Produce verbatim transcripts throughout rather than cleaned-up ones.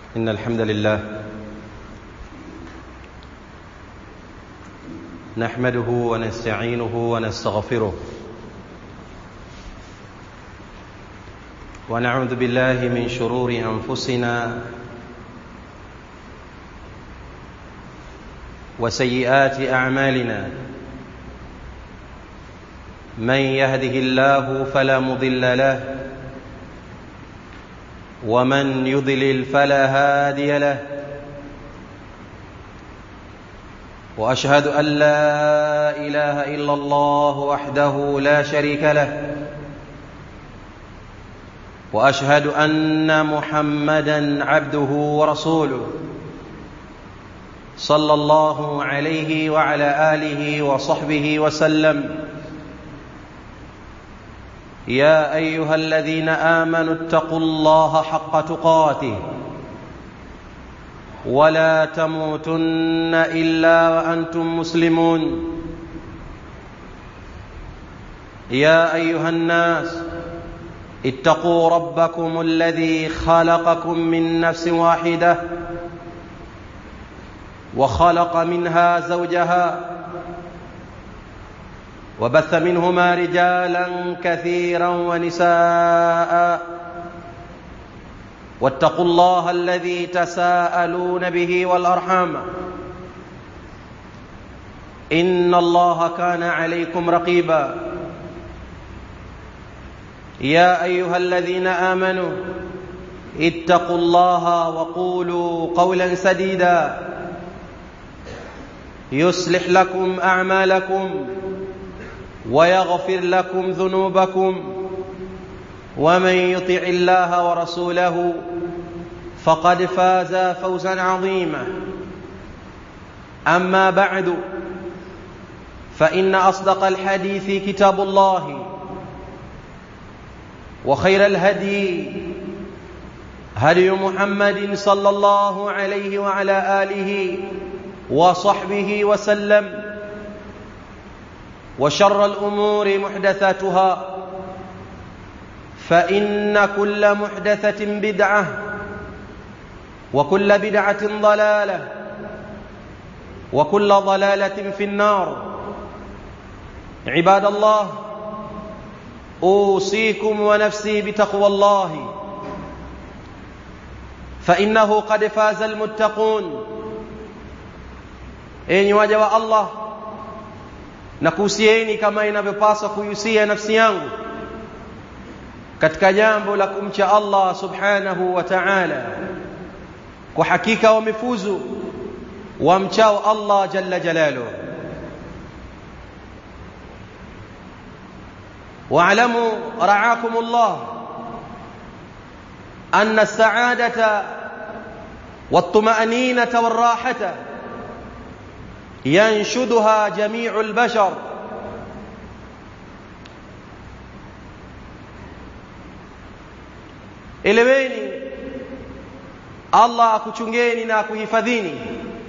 إن الحمد لله نحمده ونستعينه ونستغفره ونعوذ بالله من شرور أنفسنا وسيئات أعمالنا. من يهده الله فلا مضل له ومن يضلل فلا هادي له. وأشهد أن لا إله إلا الله وحده لا شريك له، وأشهد أن محمدًا عبده ورسوله صلى الله عليه وعلى آله وصحبه وسلم. يا أيها الذين آمنوا اتقوا الله حق تقاته ولا تموتن إلا وأنتم مسلمون. يا أيها الناس اتقوا ربكم الذي خلقكم من نفس واحدة وخلق منها زوجها وبث منهما رجالا كثيرا ونساء. واتقوا الله الذي تساءلون به والأرحام إن الله كان عليكم رقيبا. يا أيها الذين آمنوا اتقوا الله وقولوا قولا سديدا يصلح لكم أعمالكم ويغفر لكم ذنوبكم، ومن يطع الله ورسوله فقد فاز فوزا عظيما. أما بعد، فإن أصدق الحديث كتاب الله، وخير الهدي هدي محمد صلى الله عليه وعلى آله وصحبه وسلم. وشر الأمور محدثاتها، فإن كل محدثة بدعة وكل بدعة ضلالة وكل ضلالة في النار. عباد الله، أوصيكم ونفسي بتقوى الله، فإنه قد فاز المتقون. Enyi waja wa Allah, nakuhusieni kama inavyopaswa kuihusia nafsi yangu katika jambo la kumcha Allah subhanahu wa ta'ala. Kwa hakika wamefuzu wamchao Allah jalla jalaluhu. Wa'lamu ra'akumullah anna as-sa'adata wat-tuma'ninata war-rahata ينشدها جميع البشر. Eleweni Allah akuchungeni na kuhifadhini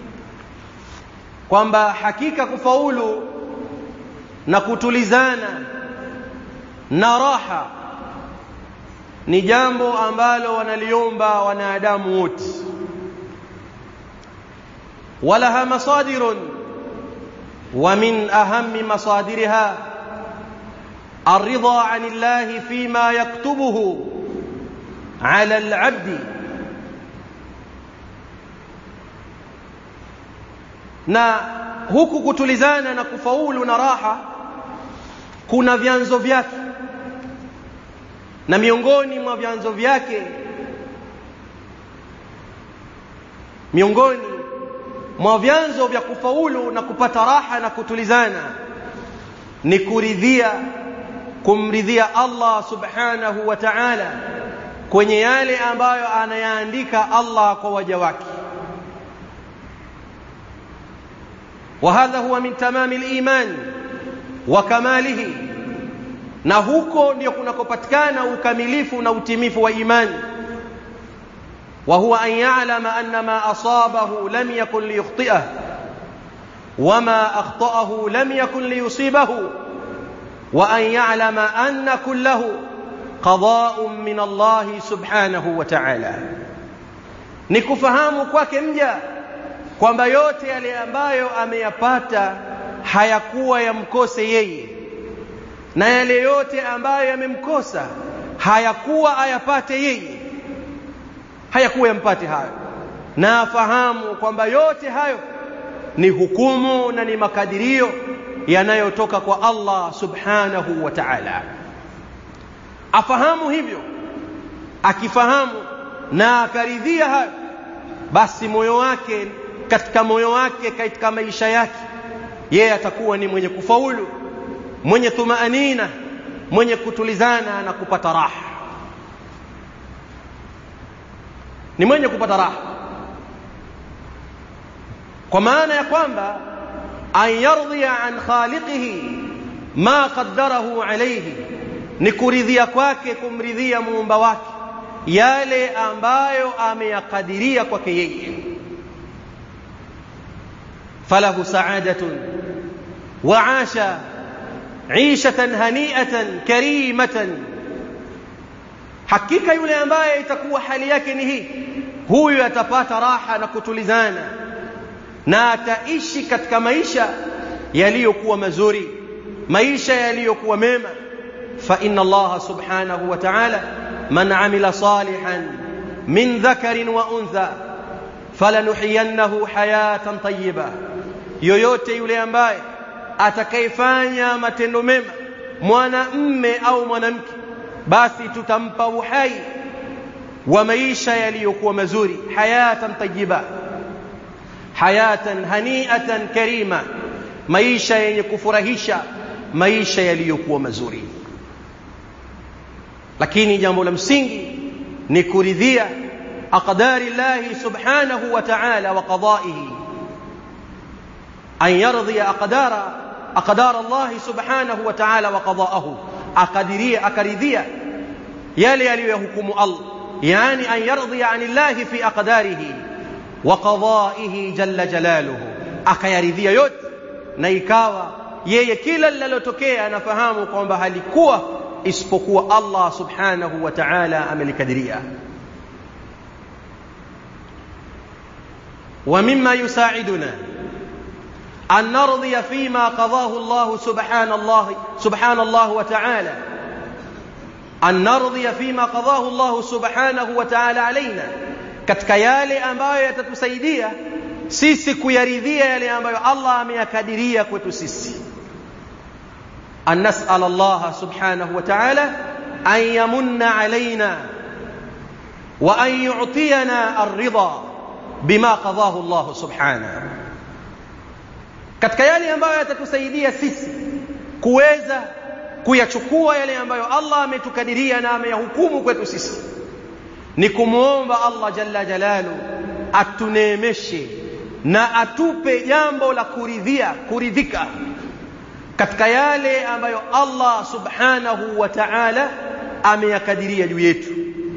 kwamba hakika kufaulu na kutulizana na raha ni jambo ambalo wanaliomba wanadamu wote. ولها مصادر، ومن أهم مصادرها الرضا عن الله فيما يكتبه على العبد. na huku kutulizana na kufaulu na raha kuna vyanzo vyake, na miongoni mwa vyanzo vyake miongoni mwa vyanzo vya kufaulu na kupata raha na kutulizana ni kuridhia kumridhia Allah subhanahu wa ta'ala kwenye yale ambayo anayaandika Allah kwa waja wake. وهذا هو من تمام الإيمان وكماله، na huko ndio kunakopatikana ukamilifu na utimifu wa imani. وهو أن يعلم أن ما أصابه لم يكن ليخطئه وما أخطأه لم يكن ليصيبه، وأن يعلم أن كله قضاء من الله سبحانه وتعالى. ni kufahamu kwake mja kwamba yote yale ambayo ameyapata hayakuwa yamkose yeye, na yale yote ambayo yamemkosa hayakuwa ayapate yeye, hayakuwa yampate hayo, na afahamu kwamba yote hayo ni hukumu na ni makadirio yanayotoka kwa Allah subhanahu wa ta'ala. Afahamu hivyo. Akifahamu na akaridhia hayo, basi moyo wake, katika moyo wake, katika maisha yake, yeye atakuwa ni mwenye kufaulu, mwenye tumaanina, mwenye kutulizana na kupata raha. Ni mwenye kupata raha, kwa maana ya kwamba an yardhiya an khaliqihi ma qaddarahu alayhi, ni kuridhia kwake, kumridhia muumba wake yale ambayo ameyakadiria kwake yeye. falahu sa'adatun wa 'asha 'ishatan hani'atan karimatan, hakika yule ambaye itakuwa hali yake ni hii, huyu atapata raha na kutulizana na ataishi katika maisha yaliyokuwa mazuri, maisha yaliyokuwa mema. fa inna Allah subhanahu wa ta'ala man 'amila salihan min dhakarin wa untha falanuhyiyannahu hayatan tayyiba, yoyote yule ambaye atakayefanya matendo mema, mwanamume au mwanamke, basi tutampa uhai wa maisha yaliyokuwa mazuri, hayatan tayyiba, hayatan hani'atan karima, maisha yenye kufurahisha, maisha yaliyokuwa mazuri. Lakini jambo la msingi ni kuridhia aqdari Allah subhanahu wa ta'ala wa qada'ihi, an yardhiya aqdara aqdar Allah subhanahu wa ta'ala wa qada'ahu, aqadiria akaridhia yale yaliyohukumu Allah, yani an yardhiya anillahi fi aqdarihi wa qada'ihi jalla jalaluhu, akayaridhia yote, na ikawa yeye kila linalotokea anafahamu kwamba halikuwa isipokuwa Allah subhanahu wa ta'ala amelikadiria. wa mimma yusaiduna an nardiya fima qadahu Allah subhanahu subhanahu wa ta'ala, an nardiya fima qadahu Allah subhanahu wa ta'ala alaina, katika yale ambayo yatatusaidia sisi kuyaridhia yale ambayo Allah ameyakadiria kwetu sisi, an nas'al Allah subhanahu wa ta'ala an yamunna alaina wa an yu'tiyana ar-ridha bima qadahu Allah subhanahu. Katika yale ambayo yatatusaidia sisi kuweza kuyachukua yale ambayo Allah ametukadiria na ameyahukumu kwetu sisi, ni kumuomba Allah jalla jalalu atuneemeshe na atupe jambo la kuridhia, kuridhika katika yale ambayo Allah subhanahu wa ta'ala ameyakadiria juu yetu.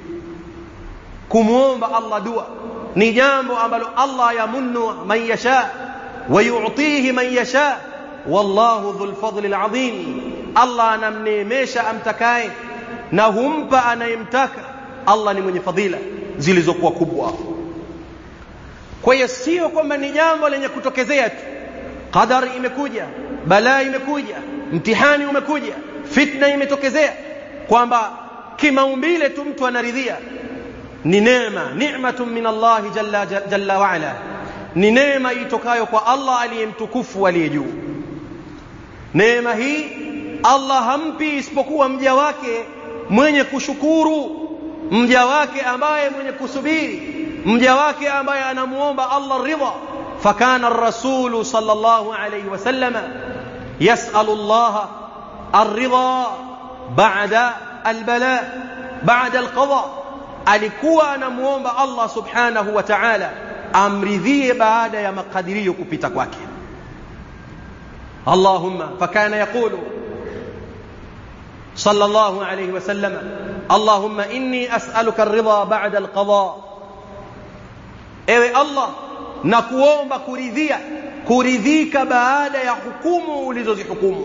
Kumuomba Allah dua ni jambo ambalo Allah yamunnu man yasha wa yu'tihi man yasha, wallahu dhul fadli alazim. Allah anamneemesha amtakaye na humpa anayemtaka. Allah ni mwenye fadhila zilizokuwa kubwa. Kwa hiyo sio kwamba ni jambo lenye kutokezea tu, qadari imekuja, balaa imekuja, mtihani umekuja, fitna imetokezea, kwamba kimaumbile tu mtu anaridhia. Ni neema, ni'matun min Allah jalla jalla wa ala, ni neema itokayo kwa Allah aliyemtukufu aliye juu. Neema hii Allah hampi isipokuwa mja wake mwenye kushukuru, mja wake ambaye mwenye kusubiri, mja wake ambaye anamuomba Allah ridha. fakana ar-rasul sallallahu alayhi wasallam yas'alu Allah ar-ridha ba'da al-bala ba'da al-qada, alikuwa anamuomba Allah subhanahu wa ta'ala amridhie baada ya makadirio kupita kwake. Allahumma, fakana yaqulu sallallahu alayhi wasallam, Allahumma inni as'aluka ar-ridha ba'da al-qada, ewe Allah nakuomba kuridhia, kuridhika baada ya hukumu ulizozihukumu.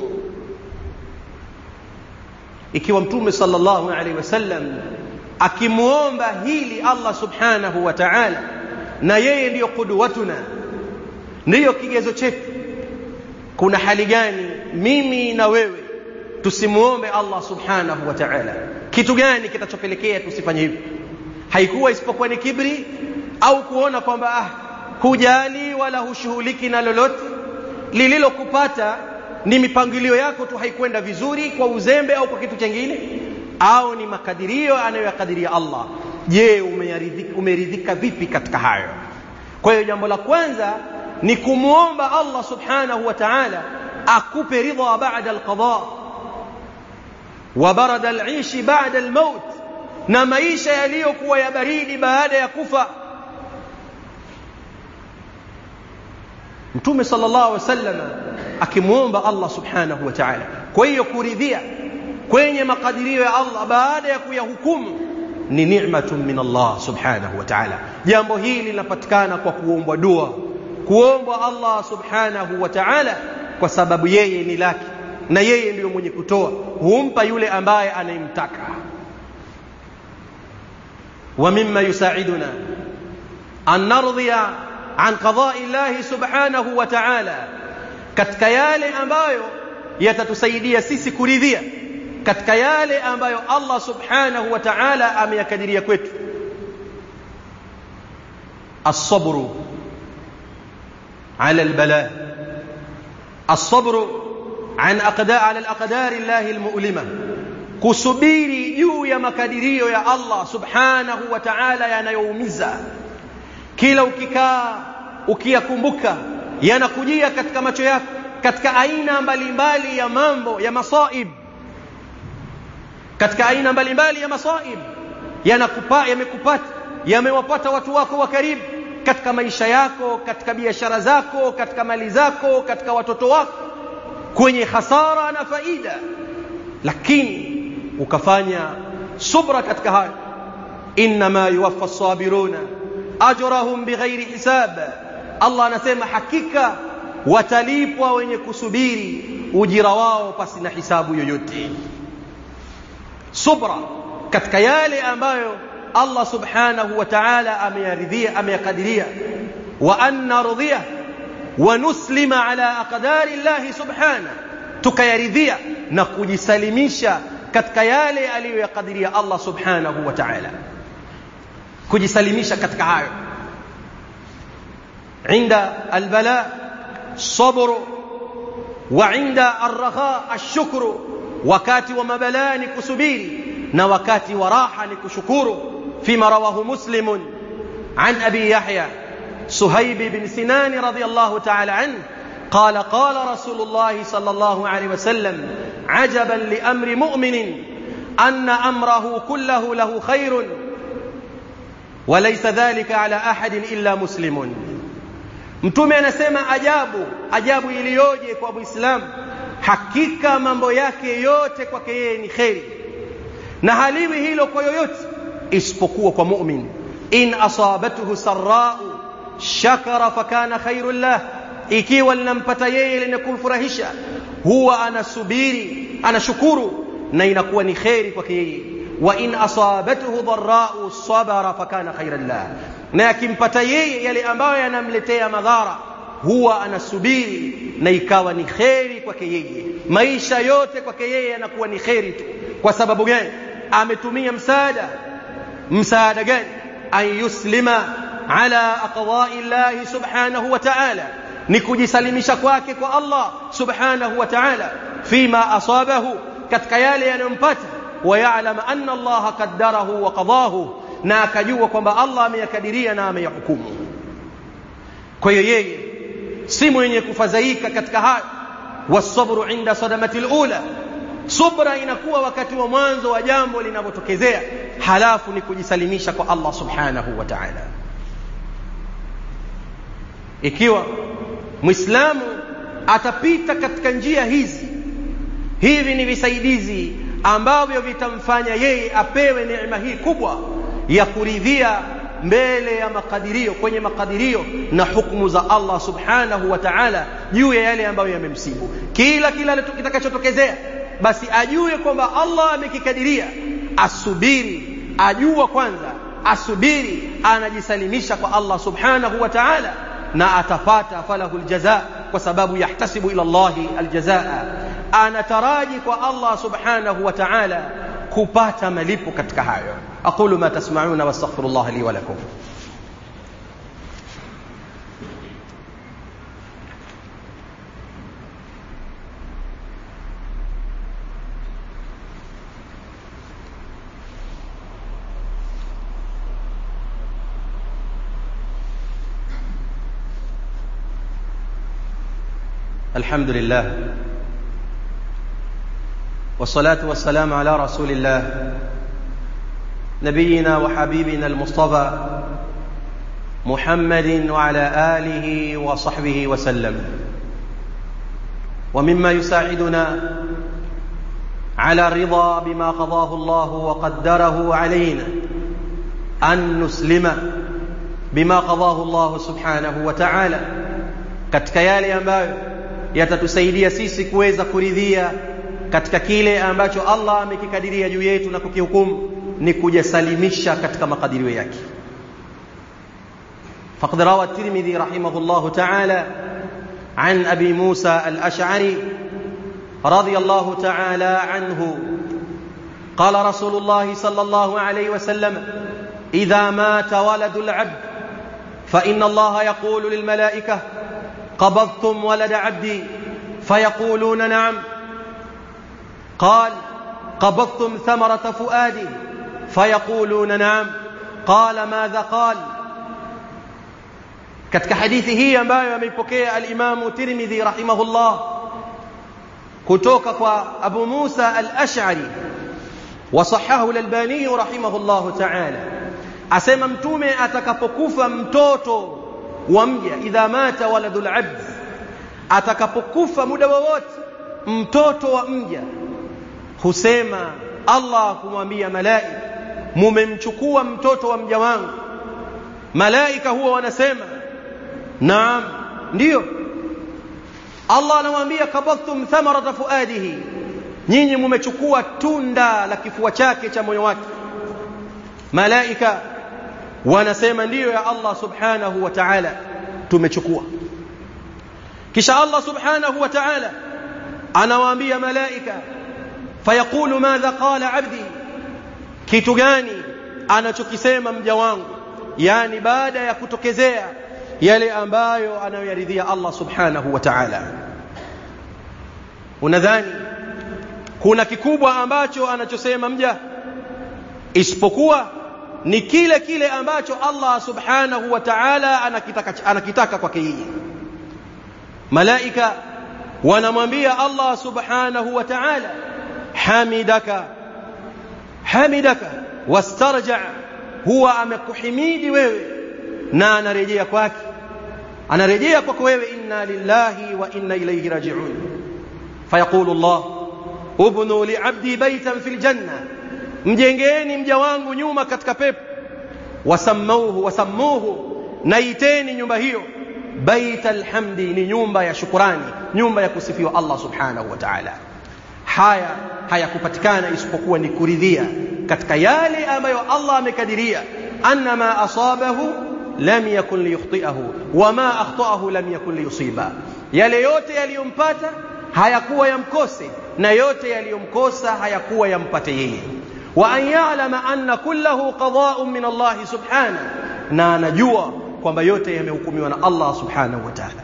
Ikiwa mtume sallallahu alayhi wasallam akimuomba hili Allah subhanahu wa ta'ala na yeye ndiyo qudwatuna, ndiyo kigezo chetu. Kuna hali gani mimi na wewe tusimuombe Allah subhanahu wa ta'ala? Kitu gani kitachopelekea tusifanye hivyo? Haikuwa isipokuwa ni kibri au kuona kwamba ah, hujali wala hushughuliki na lolote, lililokupata ni mipangilio yako tu, haikwenda vizuri kwa uzembe au kwa kitu kingine, au ni makadirio anayoyakadiria Allah. Je, umeridhika, umeridhika vipi katika hayo? Kwa hiyo jambo la kwanza ni kumuomba Allah subhanahu wa ta'ala akupe ridha baada al-qada wa barada al-aish baada al-maut, na maisha yaliyokuwa ya baridi baada ya kufa. Mtume sallallahu alaihi wasallam akimuomba Allah subhanahu wa ta'ala. Kwa hiyo kuridhia kwenye makadirio ya Allah baada ya kuyahukumu ni ni'matun min Allah subhanahu wa ta'ala. Jambo hili linapatikana kwa kuomba dua, kuomba Allah subhanahu wa ta'ala, kwa sababu yeye ni laki na yeye ndiyo mwenye kutoa, humpa yule ambaye anayemtaka. Wa mimma yusaiduna an nardiya an qada'i Allah subhanahu wa ta'ala, katika yale ambayo yatatusaidia sisi kuridhia katika yale ambayo Allah subhanahu wa ta'ala ameyakadiria kwetu, as-sabru ala al-bala, as-sabru an aqda ala al-aqdar Allah al-mu'lima, kusubiri juu ya makadirio ya Allah subhanahu wa ta'ala yanayoumiza. Kila ukikaa ukiyakumbuka yanakujia katika macho yako katika aina mbalimbali ya mambo ya masaib, katika aina mbalimbali ya masaib yanakupa yamekupata yamewapata watu wako wa karibu katika maisha yako, katika biashara zako, katika mali zako, katika watoto wako, kwenye hasara na faida, lakini ukafanya subra katika hayo. Inma yuwaffa as-sabiruna ajrahum bighairi hisab, Allah anasema hakika watalipwa wenye kusubiri ujira wao pasi na hisabu yoyote. Subra katika yale ambayo Allah subhanahu wa ta'ala ameyaridhia, ameyakadiria. Wa an nardiya wa nuslima ala aqdari Allah subhanahu, tukayaridhia na kujisalimisha katika yale aliyoyakadiria Allah subhanahu wa ta'ala, kujisalimisha katika hayo. Inda albala sabru wa inda arraha ashukru, wakati wa mabalaa ni kusubiri na wakati wa raha ni kushukuru. Fima rawahu Muslim an Abi Yahya Suhaib bin Sinan radiyallahu ta'ala anhu قال قال رسول الله صلى الله عليه وسلم عجبا لأمر مؤمن أن أمره كله له خير وليس ذلك على أحد إلا مسلم. Mtume anasema ajabu, ajabu iliyoje kwa Muislamu, hakika mambo yake yote kwake yeye ni kheri, na haliwi hilo kwa yoyote isipokuwa kwa mu'min. In asabatuhu sarra'u shakara fakana khairul lah, ikiwa linampata yeye lenye kumfurahisha huwa anasubiri, anashukuru, na inakuwa ni kheri kwake yeye. Wa in asabatuhu dharra'u sabara fakana khairan lah, na yakimpata yeye yale ambayo yanamletea madhara huwa anasubiri na ikawa ni kheri kwake yeye. Maisha yote kwake yeye yanakuwa ni kheri tu. Kwa sababu gani? Ametumia msaada. Msaada gani? An yuslima ala aqda'i Allah subhanahu wa ta'ala, ni kujisalimisha kwake kwa Allah subhanahu wa ta'ala, fima asabahu, katika yale yanayompata, wa ya'lam anna Allah qaddarahu wa qadahu, na akajua kwamba Allah ameyakadiria na ameyahukumu. Kwa hiyo yeye si mwenye kufadhaika katika hayo. Wasabru inda sadamati alula, subra inakuwa wakati wa mwanzo wa jambo linapotokezea, halafu ni kujisalimisha kwa Allah subhanahu wa ta'ala. Ikiwa Muislamu atapita katika njia hizi, hivi ni visaidizi ambavyo vitamfanya yeye apewe neema hii kubwa ya kuridhia mbele ya makadirio, kwenye makadirio na hukumu za Allah subhanahu wa ta'ala juu ya yale ambayo yamemsibu. Kila kila kitakachotokezea basi ajue kwamba Allah amekikadiria, asubiri, ajua kwanza asubiri, anajisalimisha kwa Allah subhanahu wa ta'ala, na atapata falahul jazaa, kwa sababu yahtasibu ila Allahi aljazaa, anataraji kwa Allah subhanahu wa ta'ala kupata malipo katika hayo. aqulu ma tasma'una wastaghfirullah li wa lakum. الحمد لله والصلاة والسلام على رسول الله نبينا وحبيبنا المصطفى محمد وعلى آله وصحبه وسلم. ومما يساعدنا على الرضا بما قضاه الله وقدره علينا أن نسلم بما قضاه الله سبحانه وتعالى, katika yale ambayo yatatusaidia sisi kuweza kuridhia katika kile ambacho Allah amekikadiria juu yetu na kukihukumu, ni kujisalimisha katika makadirio yake. faqad rawa at-Tirmidhi rahimahullahu ta'ala an Abi Musa al-Ash'ari radiyallahu ta'ala anhu qala Rasulullah sallallahu alayhi wa sallam idha mata waladul 'abd fa inna Allah yaqulu lil malaikah قبضتم ولد عبدي فيقولون نعم. قال قبضتم ثمرة فؤادي فيقولون نعم. قال ماذا قال؟ katika hadithi hii ambayo ameipokea al-Imam Tirmidhi rahimahullah kutoka kwa Abu Musa al-Ash'ari wa sahahahu al-Albani rahimahullah ta'ala, asema mtume atakapokufa mtoto wa mja, idha mata waladul abd, atakapokufa muda wowote mtoto wa mja, husema Allah kumwambia malaika, mumemchukua mtoto wa mja wangu. Malaika huwa wanasema naam, ndio. Allah anamwambia kabadhtum thamarata fuadihi, nyinyi mumechukua tunda la kifua chake cha moyo wake. Malaika wanasema ndiyo ya Allah subhanahu wa ta'ala, tumechukua. Kisha Allah subhanahu wa ta'ala anawaambia malaika, fayaqulu madha qala abdi, kitu gani anachokisema mja wangu, yani baada ya kutokezea yale ambayo anayoyaridhia Allah subhanahu wa ta'ala. Unadhani kuna kikubwa ambacho anachosema mja isipokuwa ni kile kile ambacho Allah subhanahu wa ta'ala anakitaka anakitaka kwake yeye? Malaika wanamwambia Allah subhanahu wa ta'ala, hamidaka hamidaka wastarja, huwa amekuhimidi wewe na anarejea kwake, anarejea kwako wewe, inna lillahi wa inna ilayhi raji'un. Fayaqulu Allah, ubnu li 'abdi baytan fil janna, mjengeni mja wangu nyuma katika pepo. Wasammuhu wasammuhu, naiteni nyumba hiyo baital hamdi, ni nyumba ya shukrani, nyumba ya kusifiwa Allah subhanahu wa ta'ala. Haya hayakupatikana isipokuwa ni kuridhia katika yale ambayo Allah amekadiria, annama asabahu lam yakun liyukhti'ahu wama akhta'ahu lam yakun liyusiba, yale yote yaliyompata hayakuwa yamkose na yote yaliyomkosa hayakuwa yampate yeye. Wa an ya'lama anna kullahu qada'un min Allah subhanahu, na anajua kwamba yote yamehukumiwa na Allah subhanahu wa ta'ala.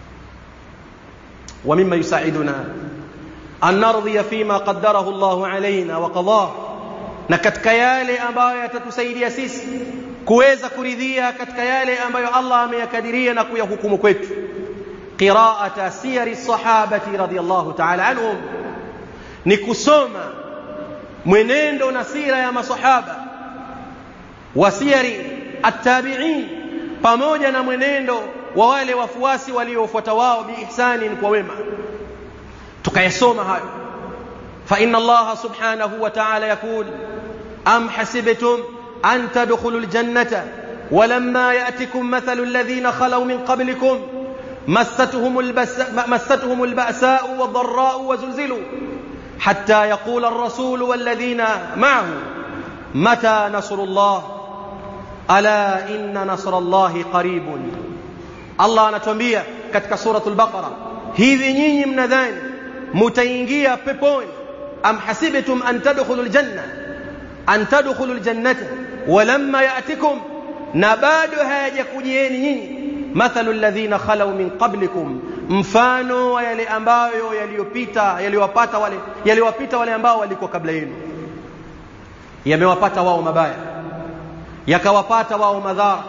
Wa mimma yusaiduna an nardiya fima qaddarahu Allah alayna wa qadahu, na katika yale ambayo yatatusaidia sisi kuweza kuridhia katika yale ambayo Allah ameyakadiria na kuyahukumu kwetu, qira'ata siyari sahabati radiyallahu ta'ala anhum, ni kusoma mwenendo na sira ya masahaba, wa siyari at-tabi'in, pamoja na mwenendo wa wale wafuasi waliofuata wao biihsanin, kwa wema. Tukayasoma hayo. Fa inna Allah subhanahu wa ta'ala yaqul am hasibtum an tadkhulul jannata walamma ya'tikum mathalu alladhina khalaw min qablikum massatuhumul ba'sa massatuhumul ba'sa'u wadh-dharra'u wazulzilu hatta yaqula ar-rasulu walladhina ma'ahu mata nasrullah ala inna nasrallahi qaribun. Allah anatuambia katika suratul Baqara, hivi nyinyi mnadhani mtaingia peponi? Am hasibtum an tadkhulul janna an tadkhulul jannata walamma ya'tikum, na bado hayajakujieni nyinyi mathalu alladhina khalau min qablikum, mfano wa yale ambayo yaliyopita yaliwapata wale yaliwapita wale ambao walikuwa kabla yenu. Yamewapata wao mabaya, yakawapata wao madhara,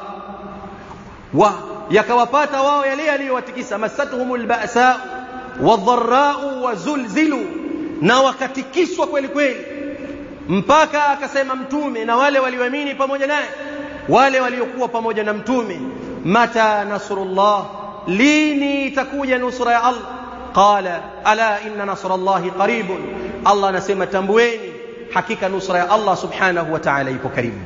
wa yakawapata wao yale yaliyowatikisa. Masatuhumul ba'sa wadh-dharra'u wazulzilu, na wakatikiswa kweli kweli, mpaka akasema mtume na wale walioamini pamoja naye, wale waliokuwa pamoja na mtume, mata nasrullah, lini itakuja nusra ya Allah? Qala ala inna nasrallahi qaribun. Allah anasema tambueni, hakika nusra ya Allah subhanahu wa ta'ala ipo karibu.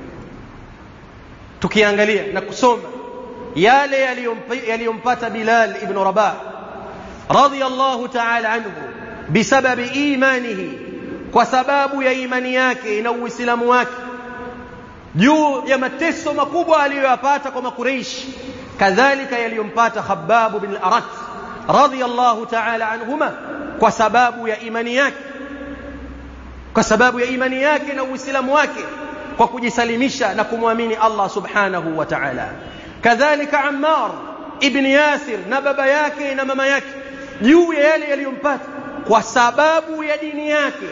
Tukiangalia na kusoma yale yaliyompata Bilal ibn Rabah radiyallahu ta'ala anhu bisababi imanihi, kwa sababu ya imani yake na uislamu wake, juu ya mateso makubwa aliyoyapata kwa Makuraish, kadhalika yaliyompata Khabbab bin al-Arat radiyallahu ta'ala anhuma kwa sababu ya imani yake, kwa sababu ya imani yake na uislamu wake, kwa kujisalimisha na kumwamini Allah subhanahu wa ta'ala. Kadhalika Ammar ibn Yasir na baba yake na mama yake, juu ya yale yaliyompata kwa sababu ya dini yake,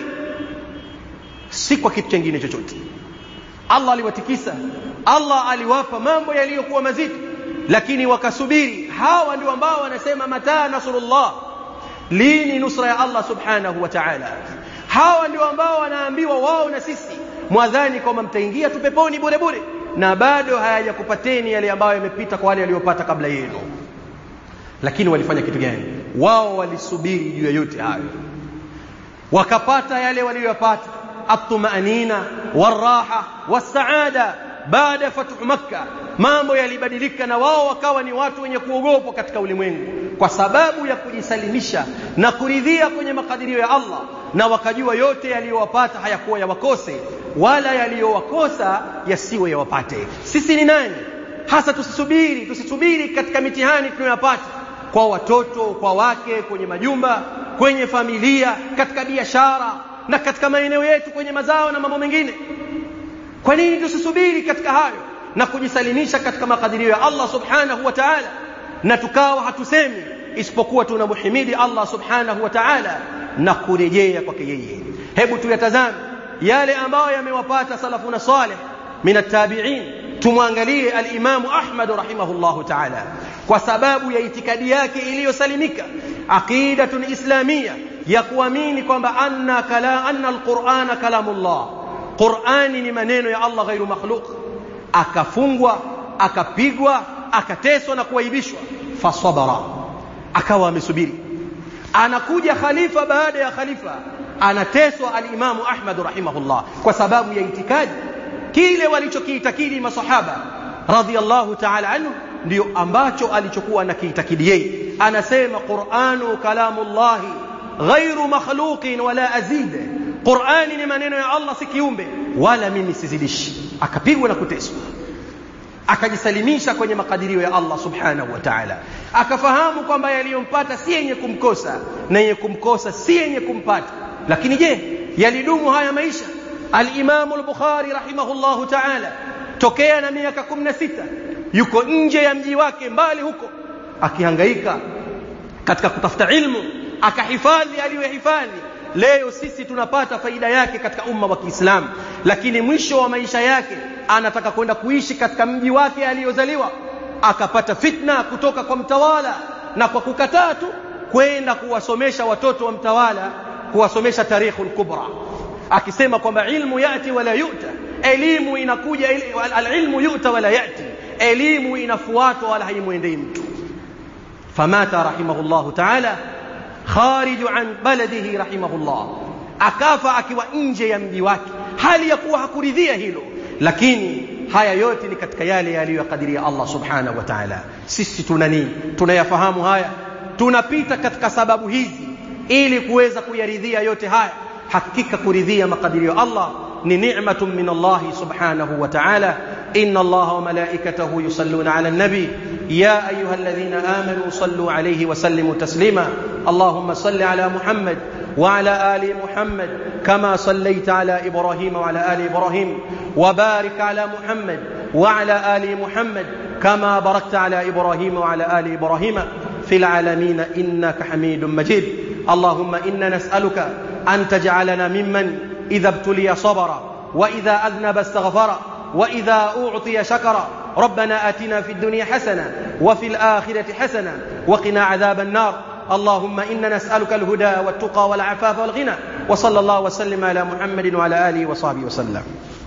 si kwa kitu kingine chochote. Allah aliwatikisa, Allah aliwapa mambo yaliyokuwa mazito, lakini wakasubiri. Hawa ndio ambao wanasema mata nasrullah, lini nusra ya Allah subhanahu wa ta'ala. Hawa ndio ambao wanaambiwa wao na sisi, mwadhani kwamba mtaingia tu peponi bure bure, na bado hayajakupateni yale ambayo yamepita kwa wale waliopata kabla yenu. Lakini walifanya kitu gani? Wao walisubiri juu ya yote hayo, wakapata yale waliyopata, at-tumanina waraha was-saada. Baada ya fathu Makkah mambo yalibadilika, na wao wakawa ni watu wenye kuogopwa katika ulimwengu kwa sababu ya kujisalimisha na kuridhia kwenye makadirio ya Allah, na wakajua yote yaliyowapata hayakuwa yawakose, wala yaliyowakosa yasiwe yawapate. Sisi ni nani hasa tusisubiri tusisubiri katika mitihani tunayopata kwa watoto, kwa wake, kwenye majumba, kwenye familia, katika biashara na katika maeneo yetu, kwenye mazao na mambo mengine? Kwa nini tusisubiri katika hayo na kujisalimisha katika makadirio ya Allah subhanahu wa ta'ala, na tukawa hatusemi isipokuwa tunamhimidi Allah subhanahu wa ta'ala na kurejea kwake yeye? Hebu tuyatazame yale ambayo yamewapata salafuna salih min at-tabi'in. Tumwangalie al-Imam Ahmad rahimahullahu ta'ala, kwa sababu ya itikadi yake iliyosalimika, aqidatun islamia, ya kuamini kwamba anna kala anna al-Qur'ana kalamullah, Qur'ani ni maneno ya Allah ghairu makhluq. Akafungwa, akapigwa, akateswa na kuaibishwa, fasabara, akawa amesubiri. Anakuja khalifa baada ya khalifa, anateswa al-Imam Ahmad rahimahullah kwa sababu ya itikadi. Kile walichokiitakidi masahaba radhiyallahu ta'ala anhu ndio ambacho alichokuwa anakiitakidi yeye. Anasema Qur'anu kalamullahi ghairu makhluqin wala azid, Qur'ani ni maneno ya Allah, si kiumbe wala mimi sizidishi. Akapigwa na kuteswa, akajisalimisha kwenye makadirio ya Allah subhanahu wa ta'ala, akafahamu kwamba yaliyompata si yenye kumkosa na yenye kumkosa si yenye kumpata. Lakini je, yalidumu haya maisha? Al-Imam al-Bukhari rahimahullahu ta'ala tokea na miaka kumi na sita yuko nje ya mji wake, mbali huko, akihangaika katika kutafuta ilmu, akahifadhi aliyohifadhi. Leo sisi tunapata faida yake katika umma wa Kiislamu, lakini mwisho wa maisha yake anataka kwenda kuishi katika mji wake aliyozaliwa. Akapata fitna kutoka kwa mtawala, na kwa kukataa tu kwenda kuwasomesha watoto wa mtawala, kuwasomesha Tarikhul Kubra, akisema kwamba ilmu yati wala yu'ta, elimu inakuja, al-ilmu yu'ta wala yati, elimu inafuatwa wala haimuendei mtu. Famata rahimahullahu ta'ala kharij an baladihi rahimahullah, akafa akiwa nje ya mji wake, hali ya kuwa hakuridhia hilo. Lakini haya yote ni katika yale yaliyokadiria Allah subhanahu wa ta'ala. Sisi tuna nini? Tunayafahamu haya, tunapita katika sababu hizi ili kuweza kuyaridhia yote haya. Hakika kuridhia makadirio Allah ni ni'matun min Allah subhanahu wa ta'ala. إن الله وملائكته يصلون على النبي يا أيها الذين آمنوا صلوا عليه وسلموا تسليما اللهم صل على محمد وعلى آل محمد كما صليت على إبراهيم وعلى آل إبراهيم وبارك على محمد وعلى آل محمد كما باركت على إبراهيم وعلى آل إبراهيم في العالمين إنك حميد مجيد. اللهم إنا نسألك أن تجعلنا ممن إذا ابتلي صبر وإذا أذنب استغفر وإذا أعطي شكر. ربنا آتنا في الدنيا حسنة وفي الآخرة حسنة وقنا عذاب النار. اللهم إنا نسألك الهدى والتقى والعفاف والغنى. وصلى الله وسلم على محمد وعلى آله وصحبه وسلم.